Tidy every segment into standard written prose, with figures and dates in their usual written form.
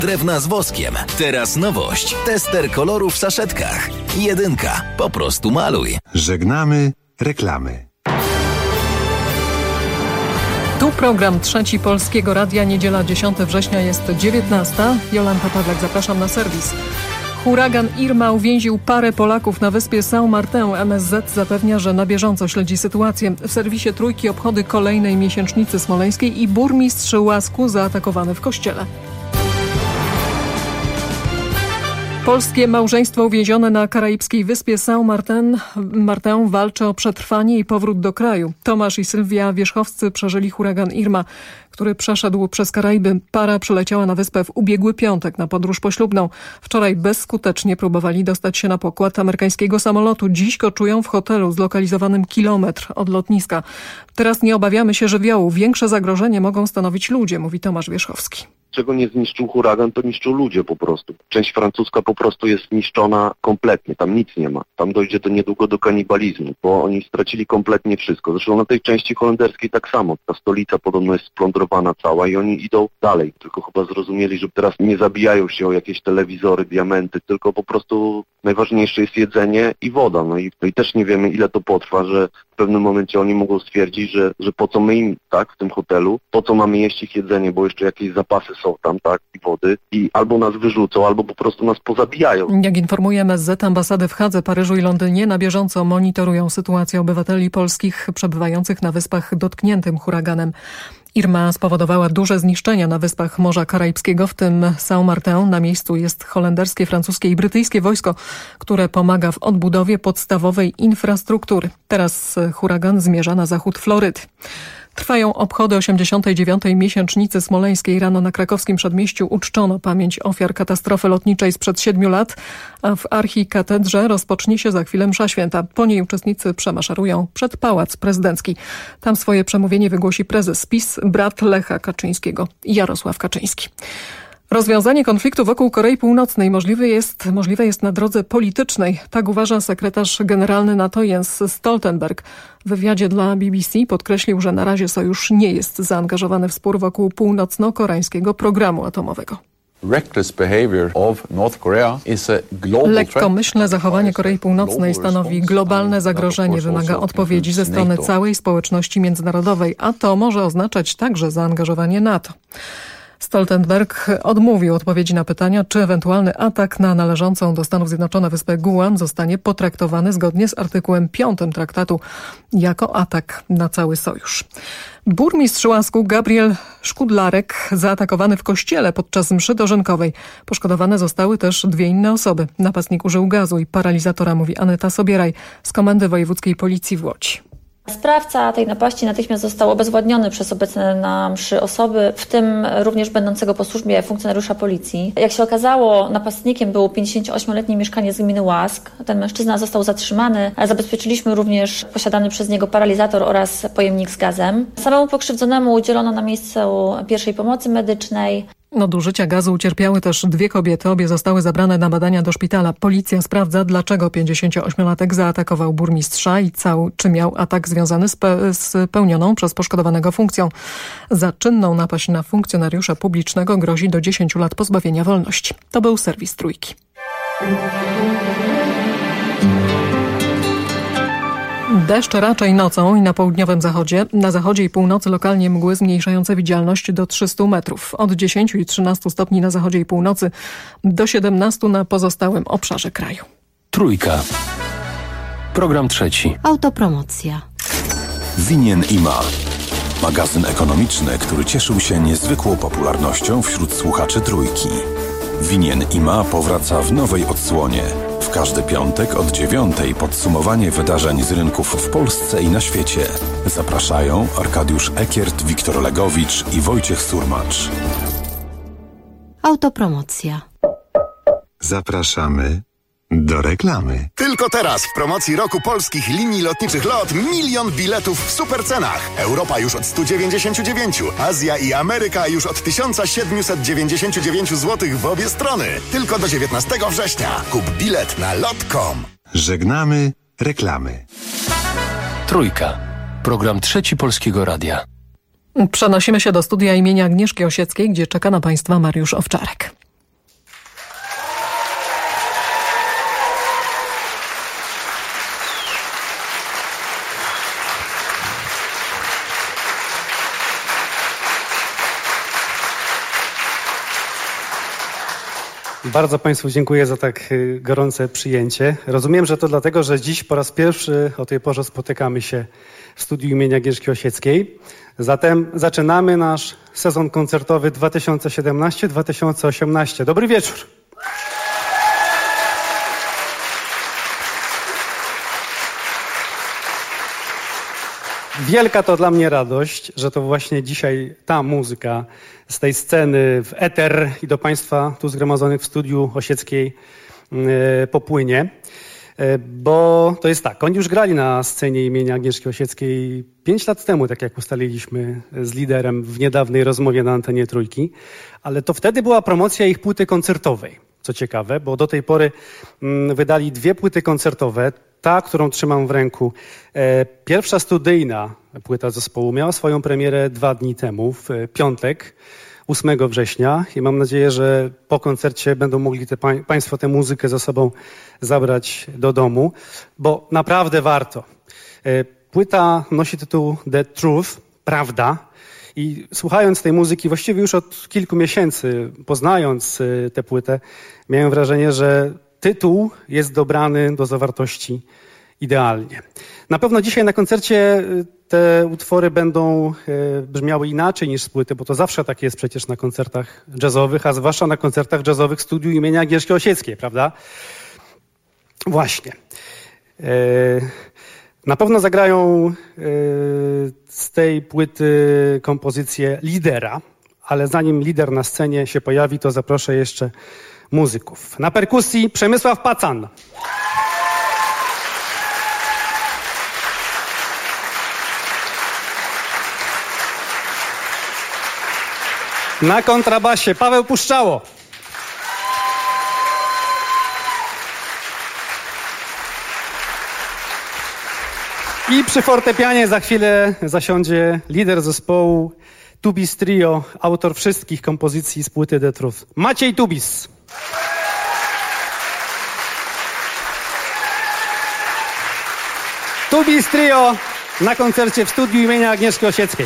Drewna z woskiem. Teraz nowość. Tester kolorów w saszetkach. 1. Po prostu maluj. Żegnamy reklamy. Tu program Trzeci Polskiego Radia. Niedziela 10 września jest 19. Jolanta Pawlak, zapraszam na serwis. Huragan Irma uwięził parę Polaków na wyspie Saint-Martin. MSZ zapewnia, że na bieżąco śledzi sytuację. W serwisie Trójki obchody kolejnej miesięcznicy smoleńskiej i burmistrz Łasku zaatakowany w kościele. Polskie małżeństwo uwięzione na karaibskiej wyspie Saint-Martin walczy o przetrwanie i powrót do kraju. Tomasz i Sylwia Wierzchowscy przeżyli huragan Irma, który przeszedł przez Karaiby. Para przyleciała na wyspę w ubiegły piątek na podróż poślubną. Wczoraj bezskutecznie próbowali dostać się na pokład amerykańskiego samolotu. Dziś koczują w hotelu zlokalizowanym kilometr od lotniska. Teraz nie obawiamy się żywiołu. Większe zagrożenie mogą stanowić ludzie, mówi Tomasz Wierzchowski. Czego nie zniszczył huragan, to niszczył ludzie po prostu. Część francuska po prostu jest zniszczona kompletnie, tam nic nie ma. Tam dojdzie to niedługo do kanibalizmu, bo oni stracili kompletnie wszystko. Zresztą na tej części holenderskiej tak samo. Ta stolica podobno jest splądrowana cała i oni idą dalej. Tylko chyba zrozumieli, że teraz nie zabijają się o jakieś telewizory, diamenty, tylko po prostu najważniejsze jest jedzenie i woda. No i też nie wiemy, ile to potrwa, że w pewnym momencie oni mogą stwierdzić, że po co my im, tak, w tym hotelu, po co mamy jeść ich jedzenie, bo jeszcze jakieś zapasy są tam, tak, i wody, i albo nas wyrzucą, albo po prostu nas pozabijają. Jak informuje MSZ, ambasady w Hadze, Paryżu i Londynie na bieżąco monitorują sytuację obywateli polskich przebywających na wyspach dotkniętym huraganem. Irma spowodowała duże zniszczenia na wyspach Morza Karaibskiego, w tym Saint-Martin. Na miejscu jest holenderskie, francuskie i brytyjskie wojsko, które pomaga w odbudowie podstawowej infrastruktury. Teraz huragan zmierza na zachód Florydy. Trwają obchody 89. miesięcznicy smoleńskiej. Rano na krakowskim przedmieściu uczczono pamięć ofiar katastrofy lotniczej sprzed 7 lat, a w archikatedrze rozpocznie się za chwilę msza święta. Po niej uczestnicy przemaszerują przed Pałac Prezydencki. Tam swoje przemówienie wygłosi prezes PiS, brat Lecha Kaczyńskiego, Jarosław Kaczyński. Rozwiązanie konfliktu wokół Korei Północnej możliwe jest na drodze politycznej. Tak uważa sekretarz generalny NATO Jens Stoltenberg. W wywiadzie dla BBC podkreślił, że na razie sojusz nie jest zaangażowany w spór wokół północno-koreańskiego programu atomowego. Lekkomyślne zachowanie Korei Północnej stanowi globalne zagrożenie, wymaga odpowiedzi ze strony całej społeczności międzynarodowej, a to może oznaczać także zaangażowanie NATO. Stoltenberg odmówił odpowiedzi na pytania, czy ewentualny atak na należącą do Stanów Zjednoczonych wyspę Guam zostanie potraktowany zgodnie z artykułem 5 traktatu jako atak na cały sojusz. Burmistrz Łasku Gabriel Szkudlarek zaatakowany w kościele podczas mszy dożynkowej. Poszkodowane zostały też 2 inne osoby. Napastnik użył gazu i paralizatora, mówi Aneta Sobieraj z Komendy Wojewódzkiej Policji w Łodzi. Sprawca tej napaści natychmiast został obezwładniony przez obecne na mszy osoby, w tym również będącego po służbie funkcjonariusza policji. Jak się okazało, napastnikiem był 58-letni mieszkaniec gminy Łask. Ten mężczyzna został zatrzymany. Zabezpieczyliśmy również posiadany przez niego paralizator oraz pojemnik z gazem. Samemu pokrzywdzonemu udzielono na miejscu pierwszej pomocy medycznej. Od użycia gazu ucierpiały też 2 kobiety. Obie zostały zabrane na badania do szpitala. Policja sprawdza, dlaczego 58-latek zaatakował burmistrza i czy miał atak związany z pełnioną przez poszkodowanego funkcją. Za czynną napaść na funkcjonariusza publicznego grozi do 10 lat pozbawienia wolności. To był serwis Trójki. Deszcz raczej nocą i na południowym zachodzie. Na zachodzie i północy lokalnie mgły zmniejszające widzialność do 300 metrów. Od 10 i 13 stopni na zachodzie i północy do 17 na pozostałym obszarze kraju. Trójka. Program trzeci. Autopromocja. Winien i ma. Magazyn ekonomiczny, który cieszył się niezwykłą popularnością wśród słuchaczy Trójki. Winien i ma powraca w nowej odsłonie. W każdy piątek od 9:00 podsumowanie wydarzeń z rynków w Polsce i na świecie. Zapraszają Arkadiusz Ekiert, Wiktor Legowicz i Wojciech Surmacz. Autopromocja. Zapraszamy do reklamy. Tylko teraz w promocji roku polskich linii lotniczych LOT 1 000 000 biletów w supercenach. Europa już od 199, Azja i Ameryka już od 1799 zł w obie strony. Tylko do 19 września. Kup bilet na lot.com. Żegnamy reklamy. Trójka. Program trzeci Polskiego Radia. Przenosimy się do studia imienia Agnieszki Osieckiej, gdzie czeka na Państwa Mariusz Owczarek. Bardzo Państwu dziękuję za tak gorące przyjęcie. Rozumiem, że to dlatego, że dziś po raz pierwszy o tej porze spotykamy się w studiu imienia Agnieszki Osieckiej. Zatem zaczynamy nasz sezon koncertowy 2017-2018. Dobry wieczór. Wielka to dla mnie radość, że to właśnie dzisiaj ta muzyka z tej sceny w eter i do Państwa tu zgromadzonych w studiu Osieckiej popłynie. Bo to jest tak, oni już grali na scenie imienia Agnieszki Osieckiej 5 lat temu, tak jak ustaliliśmy z liderem w niedawnej rozmowie na antenie Trójki, ale to wtedy była promocja ich płyty koncertowej, co ciekawe, bo do tej pory wydali 2 płyty koncertowe. Ta, którą trzymam w ręku, pierwsza studyjna płyta zespołu miała swoją premierę 2 dni temu, w piątek, 8 września i mam nadzieję, że po koncercie będą mogli Państwo tę muzykę ze sobą zabrać do domu, bo naprawdę warto. Płyta nosi tytuł The Truth, Prawda, i słuchając tej muzyki właściwie już od kilku miesięcy, poznając tę płytę, miałem wrażenie, że tytuł jest dobrany do zawartości idealnie. Na pewno dzisiaj na koncercie te utwory będą brzmiały inaczej niż z płyty, bo to zawsze tak jest przecież na koncertach jazzowych, a zwłaszcza na koncertach jazzowych w studiu imienia Agnieszki Osieckiej, prawda? Właśnie. Na pewno zagrają z tej płyty kompozycję lidera, ale zanim lider na scenie się pojawi, to zaproszę jeszcze muzyków. Na perkusji Przemysław Pacan. Na kontrabasie Paweł Puszczało. I przy fortepianie za chwilę zasiądzie lider zespołu Tubis Trio, autor wszystkich kompozycji z płyty The Truth, Maciej Tubis. Tubis Trio na koncercie w studiu imienia Agnieszki Osieckiej.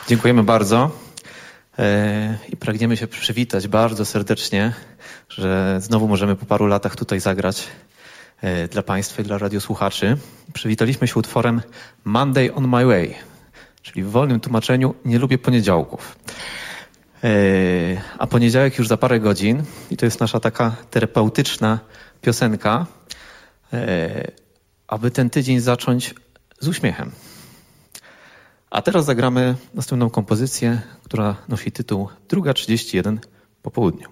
Dziękujemy bardzo i pragniemy się przywitać bardzo serdecznie, że znowu możemy po paru latach tutaj zagrać dla Państwa i dla radiosłuchaczy. Przywitaliśmy się utworem Monday on my way, czyli w wolnym tłumaczeniu nie lubię poniedziałków. A poniedziałek już za parę godzin i to jest nasza taka terapeutyczna piosenka, aby ten tydzień zacząć z uśmiechem. A teraz zagramy następną kompozycję, która nosi tytuł 2:31 po południu.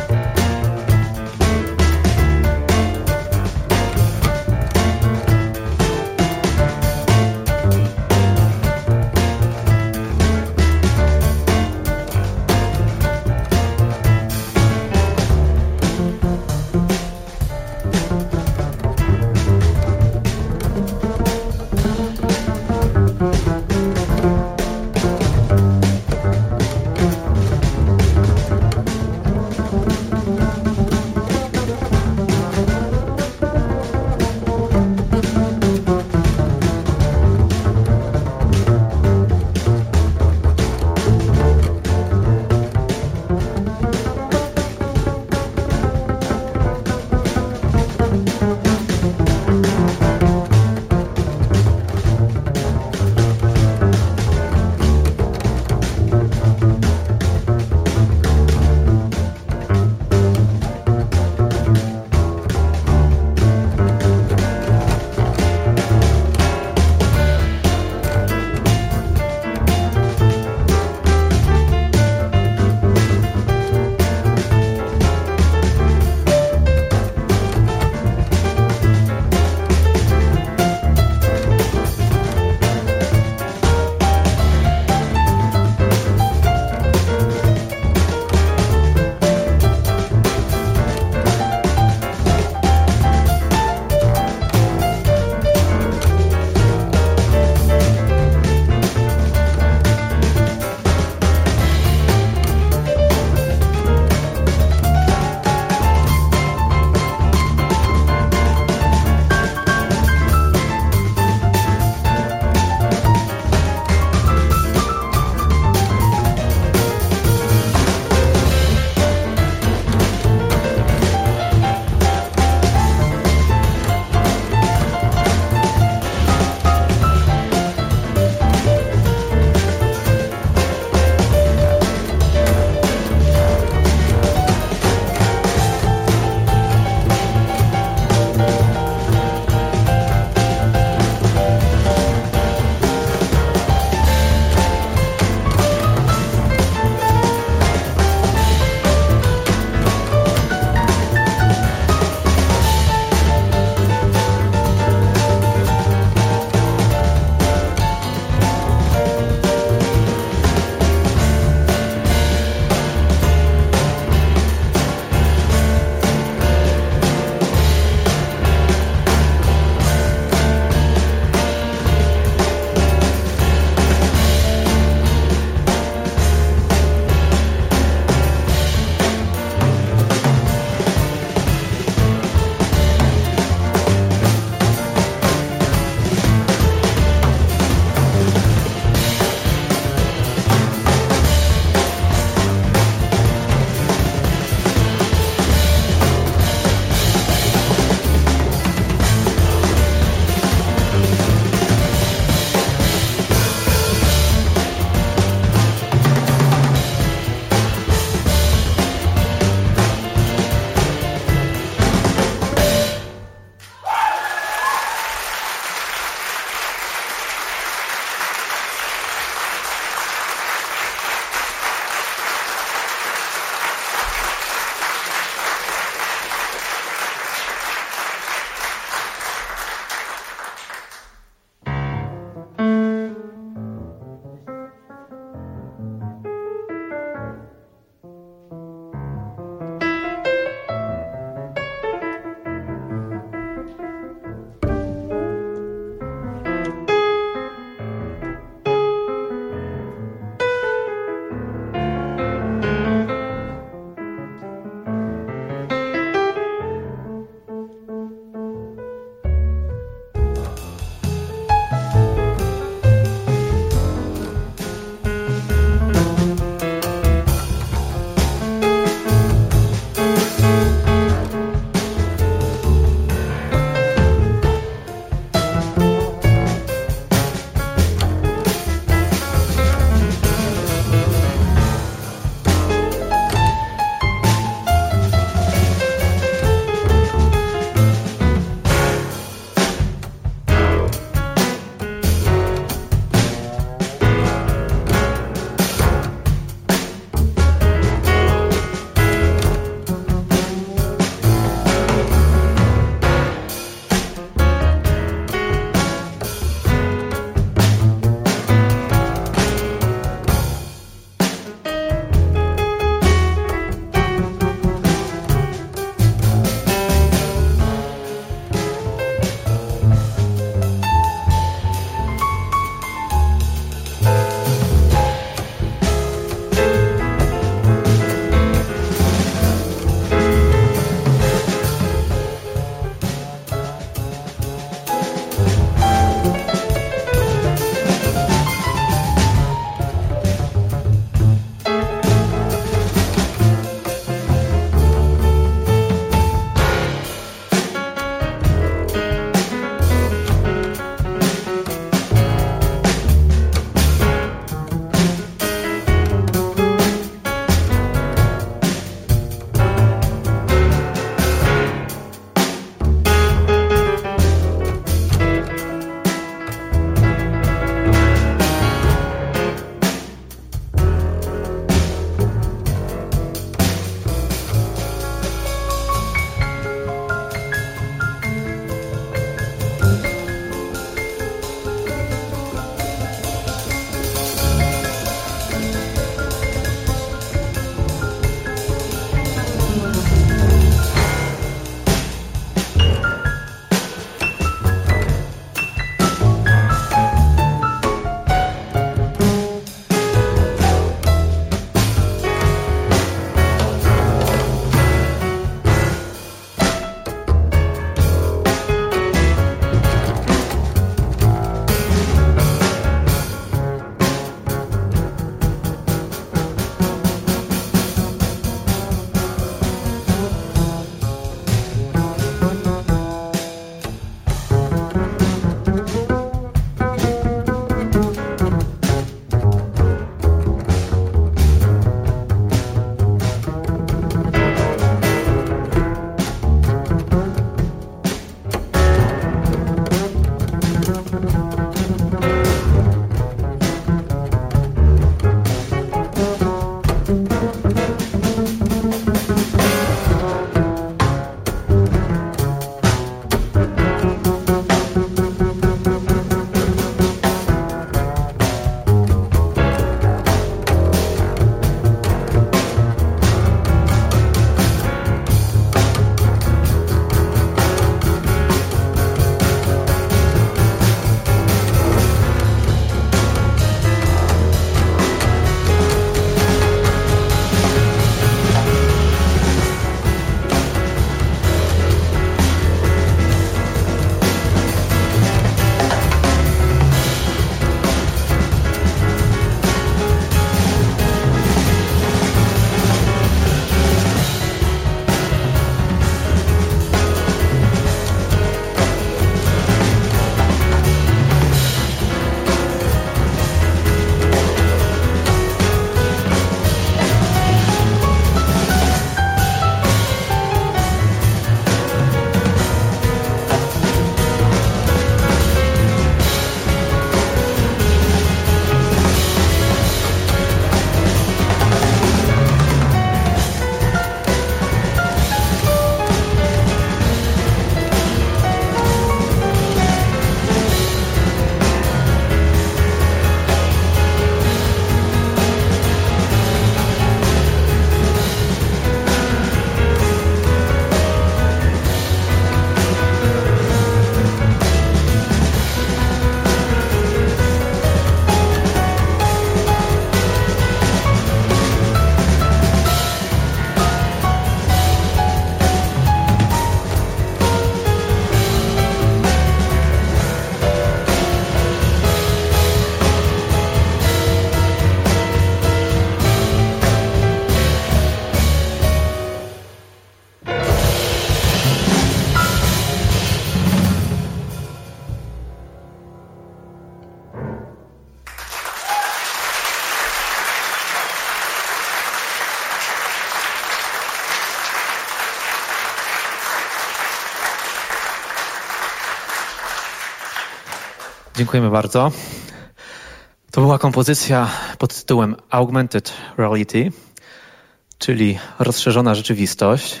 Dziękujemy bardzo. To była kompozycja pod tytułem Augmented Reality, czyli rozszerzona rzeczywistość.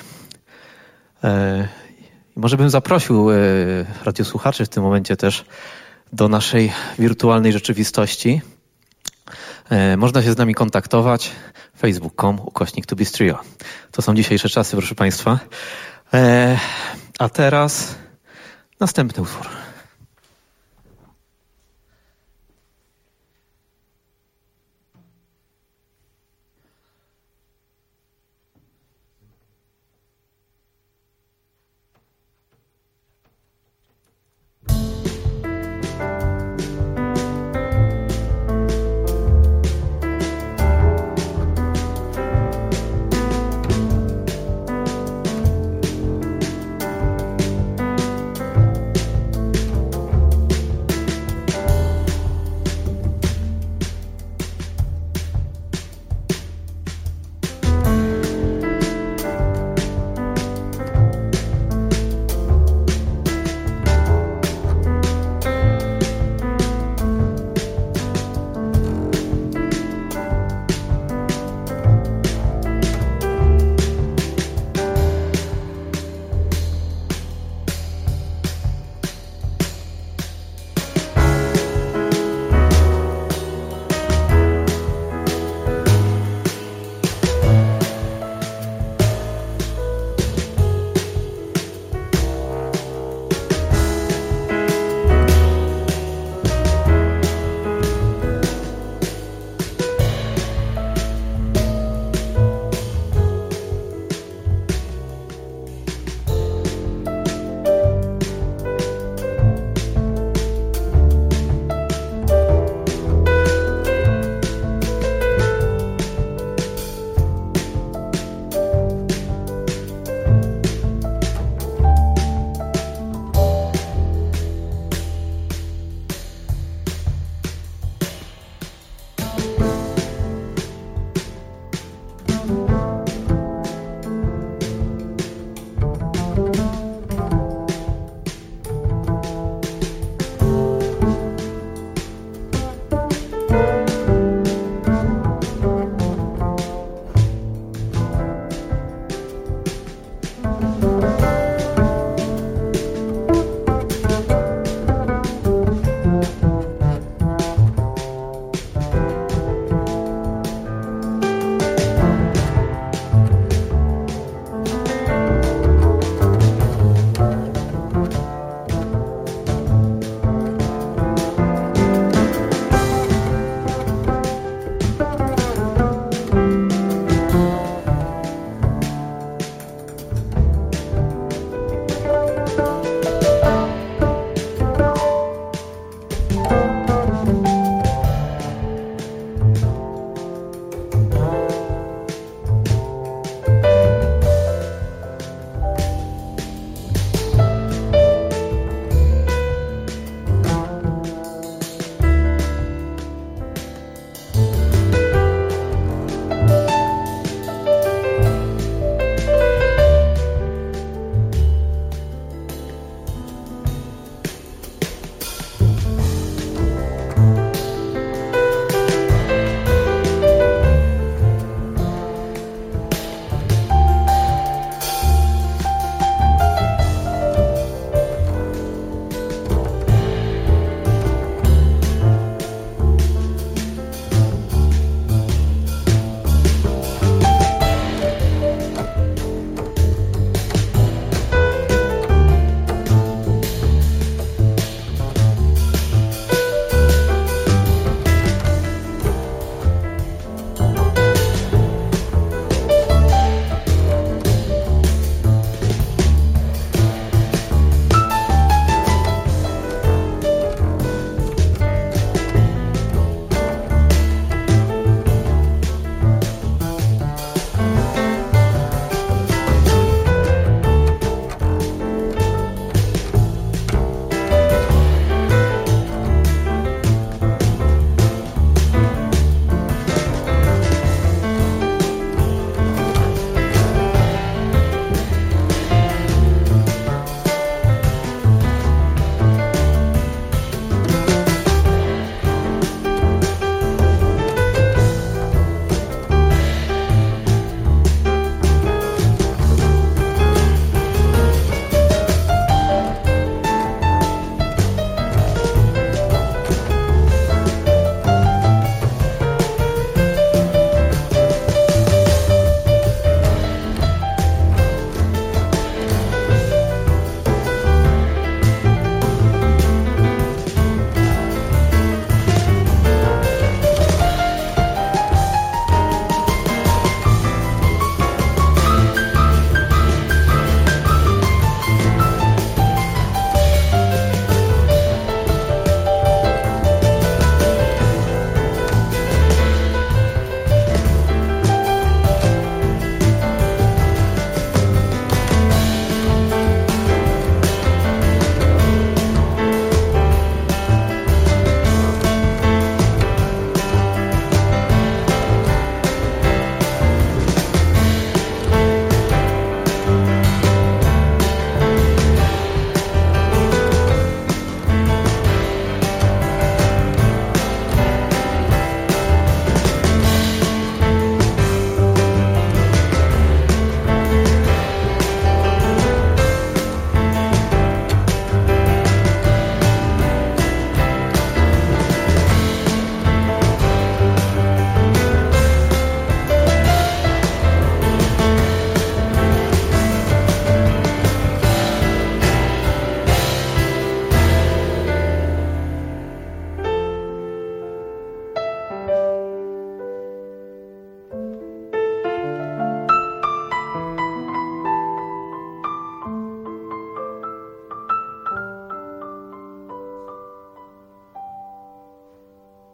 Może bym zaprosił radiosłuchaczy w tym momencie też do naszej wirtualnej rzeczywistości. Można się z nami kontaktować facebook.com/tubistrio. To są dzisiejsze czasy, proszę Państwa. A teraz następny utwór.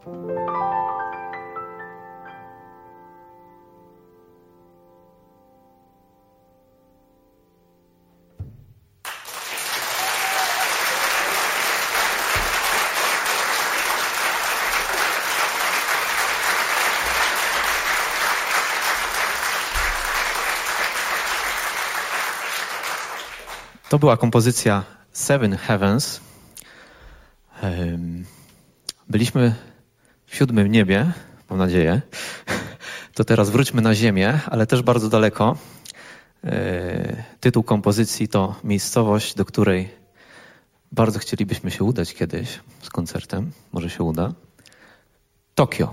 To była kompozycja Seven Heavens. Byliśmy w 7. niebie, mam nadzieję. To teraz wróćmy na ziemię, ale też bardzo daleko. Tytuł kompozycji to miejscowość, do której bardzo chcielibyśmy się udać kiedyś z koncertem. Może się uda. Tokio.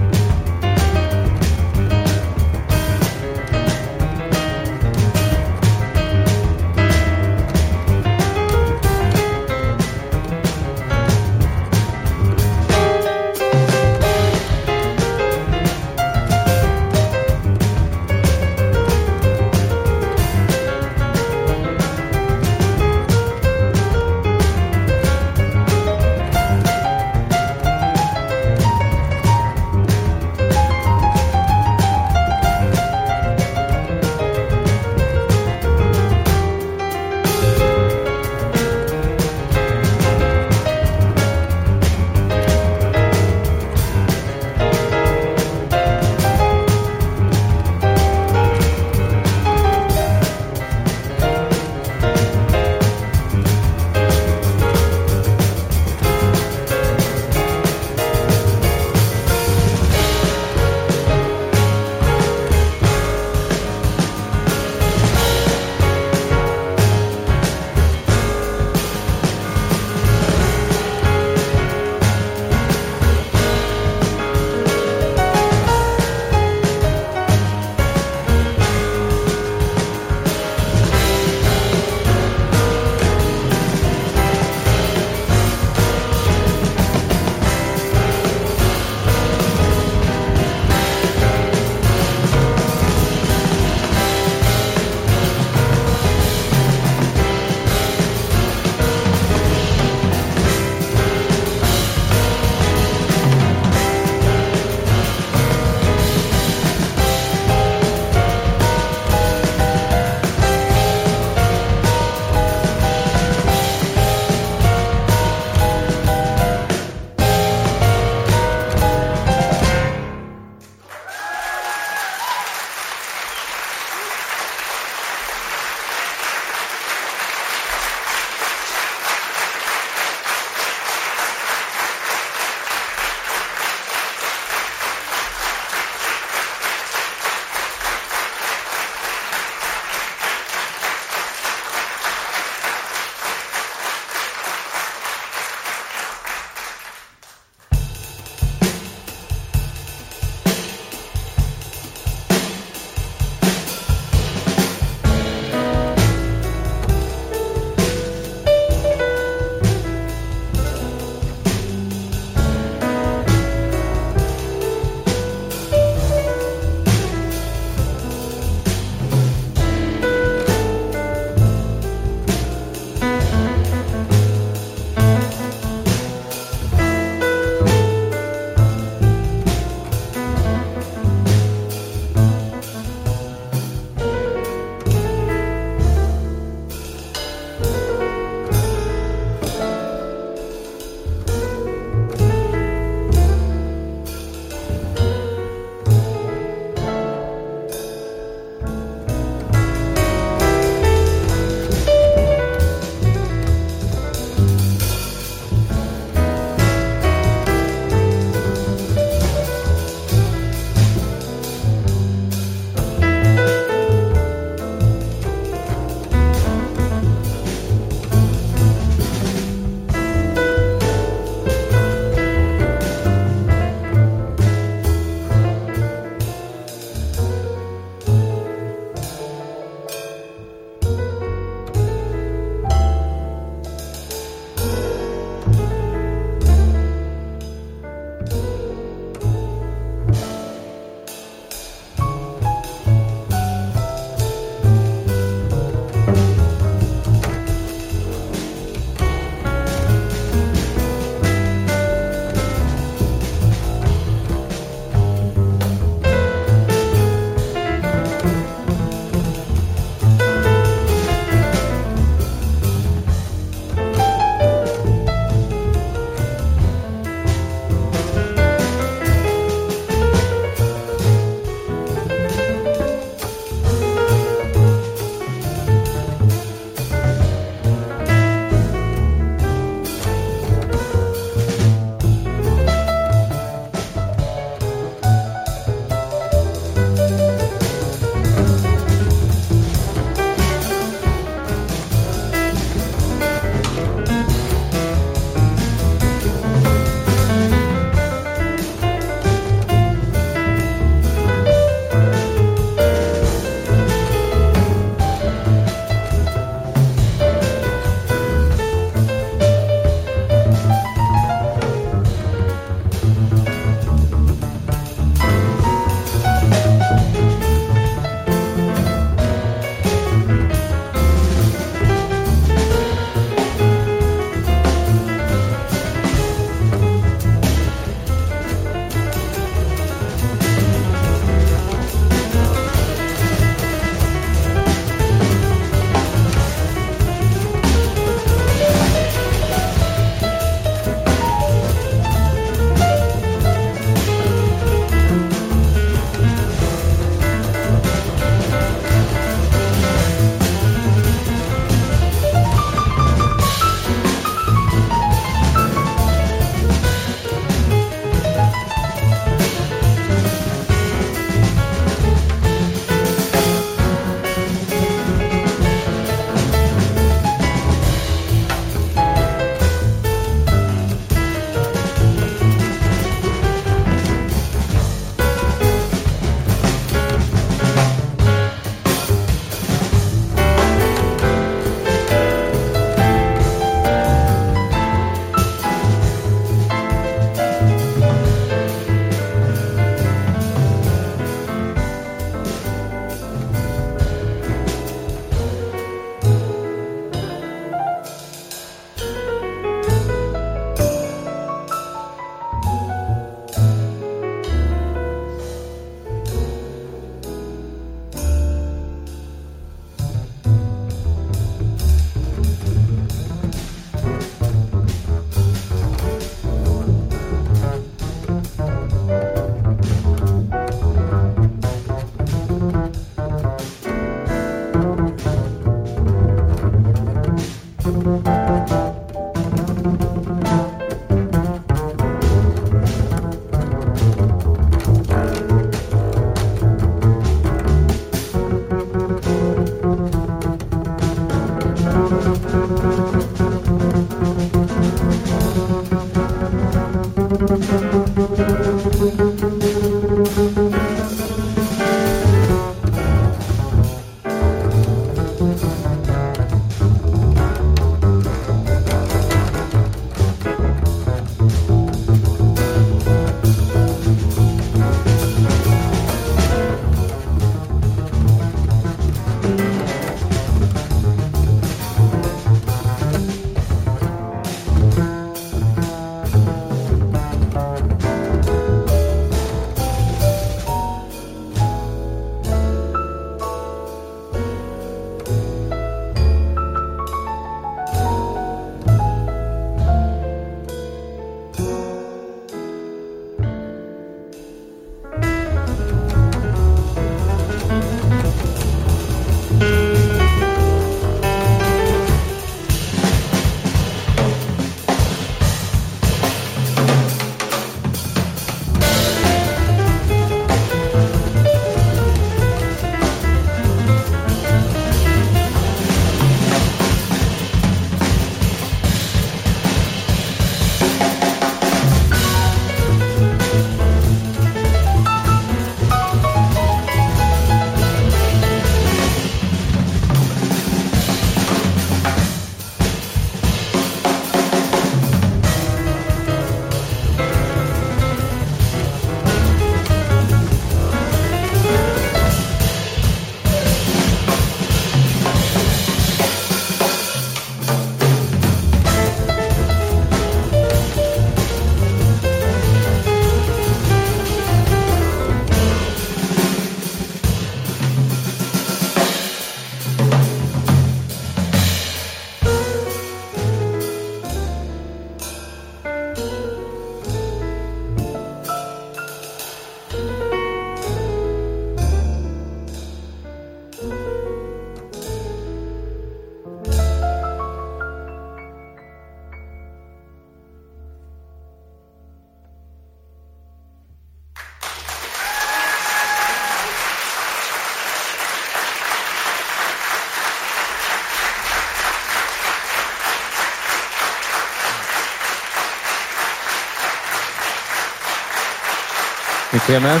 Dziękujemy.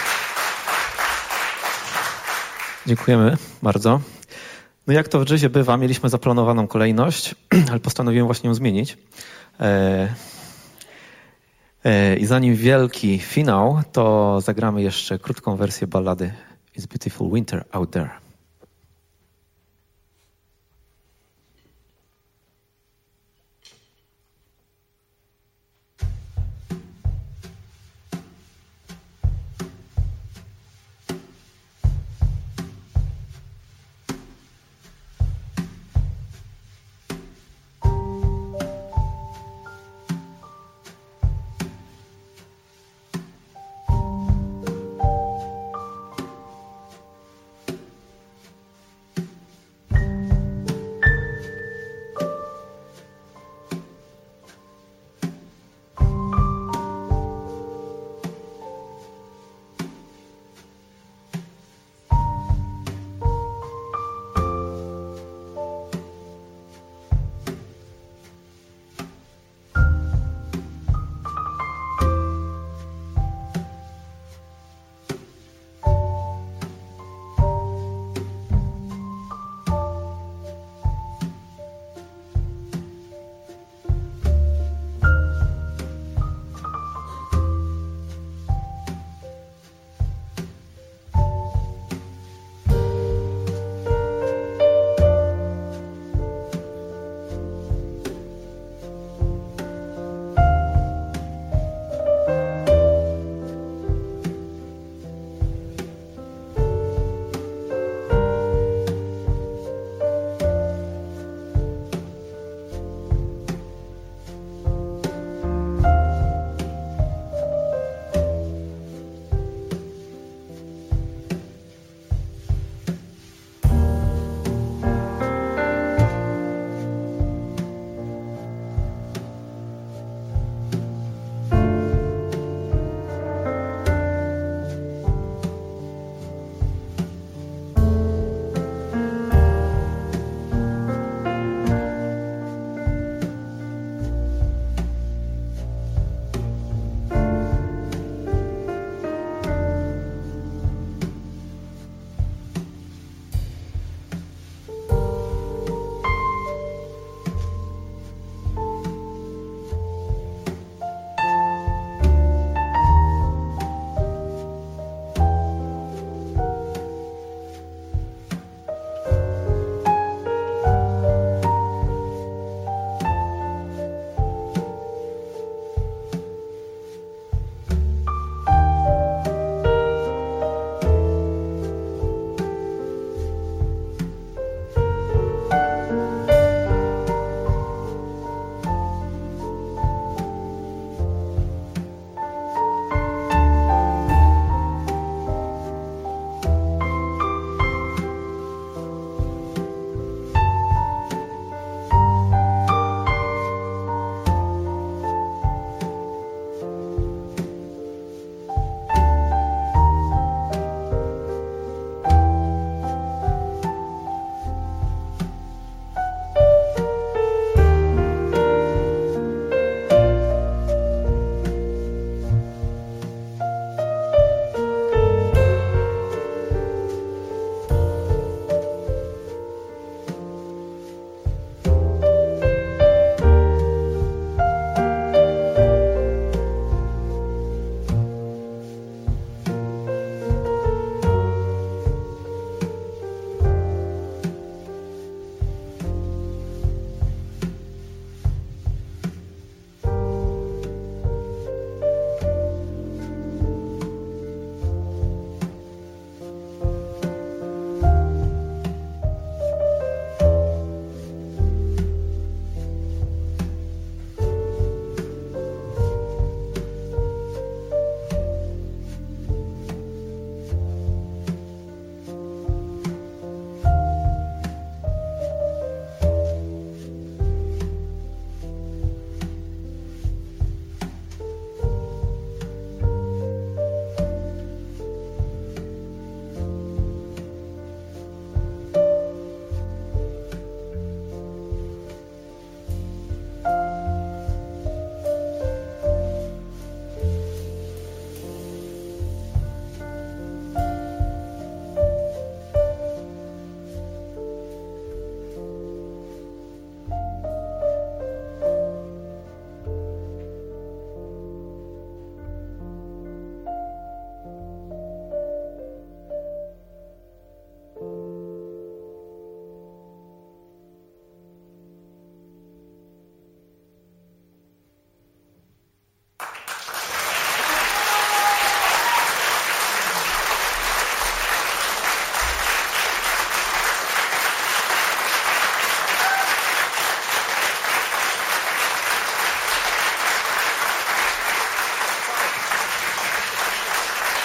Dziękujemy bardzo. No jak to w jazzie bywa, mieliśmy zaplanowaną kolejność, ale postanowiłem właśnie ją zmienić. I zanim wielki finał, to zagramy jeszcze krótką wersję ballady It's Beautiful Winter Out There.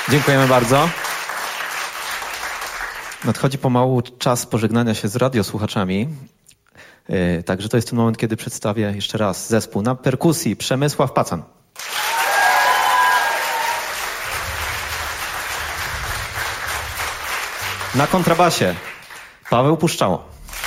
Dziękujemy bardzo. Nadchodzi pomału czas pożegnania się z radiosłuchaczami. Także to jest ten moment, kiedy przedstawię jeszcze raz zespół. Na perkusji Przemysław Pacan. Na kontrabasie Paweł Puszczało.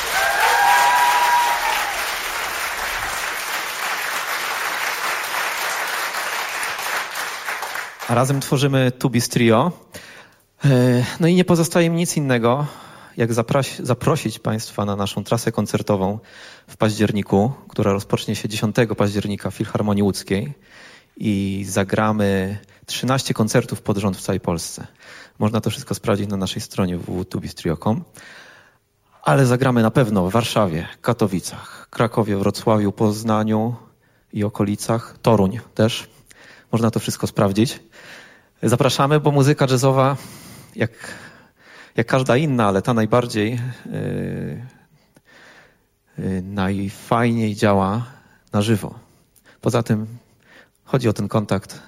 A razem tworzymy Tubis Trio. No i nie pozostaje mi nic innego, jak zaprosić Państwa na naszą trasę koncertową w październiku, która rozpocznie się 10 października w Filharmonii Łódzkiej i zagramy 13 koncertów pod rząd w całej Polsce. Można to wszystko sprawdzić na naszej stronie www.tubistrio.com. Ale zagramy na pewno w Warszawie, Katowicach, Krakowie, Wrocławiu, Poznaniu i okolicach, Toruń też. Można to wszystko sprawdzić. Zapraszamy, bo muzyka jazzowa, jak każda inna, ale ta najbardziej, najfajniej działa na żywo. Poza tym chodzi o ten kontakt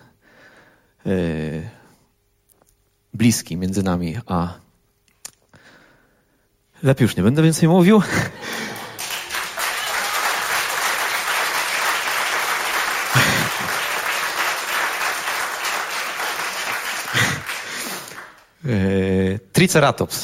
bliski między nami, a lepiej już nie będę więcej mówił. Triceratops.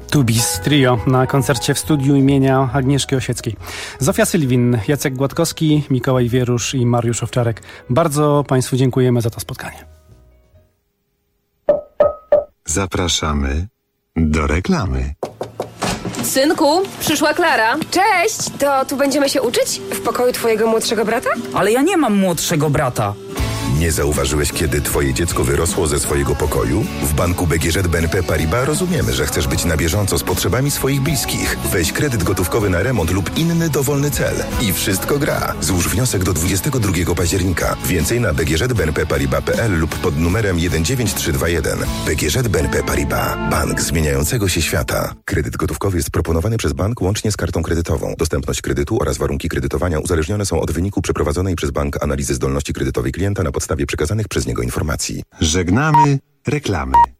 Tubis Trio na koncercie w studiu imienia Agnieszki Osieckiej. Zofia Sylwin, Jacek Gładkowski, Mikołaj Wierusz i Mariusz Owczarek. Bardzo Państwu dziękujemy za to spotkanie. Zapraszamy do reklamy. Synku, przyszła Klara. Cześć! To tu będziemy się uczyć? W pokoju twojego młodszego brata? Ale ja nie mam młodszego brata. Nie zauważyłeś, kiedy twoje dziecko wyrosło ze swojego pokoju? W banku BGŻ BNP Paribas rozumiemy, że chcesz być na bieżąco z potrzebami swoich bliskich. Weź kredyt gotówkowy na remont lub inny dowolny cel. I wszystko gra. Złóż wniosek do 22 października. Więcej na bgżbnpparibas.pl lub pod numerem 19321. BGŻ BNP Paribas. Bank zmieniającego się świata. Kredyt gotówkowy jest proponowany przez bank łącznie z kartą kredytową. Dostępność kredytu oraz warunki kredytowania uzależnione są od wyniku przeprowadzonej przez bank analizy zdolności kredytowej klienta na podstawie przekazanych przez niego informacji. Żegnamy reklamy.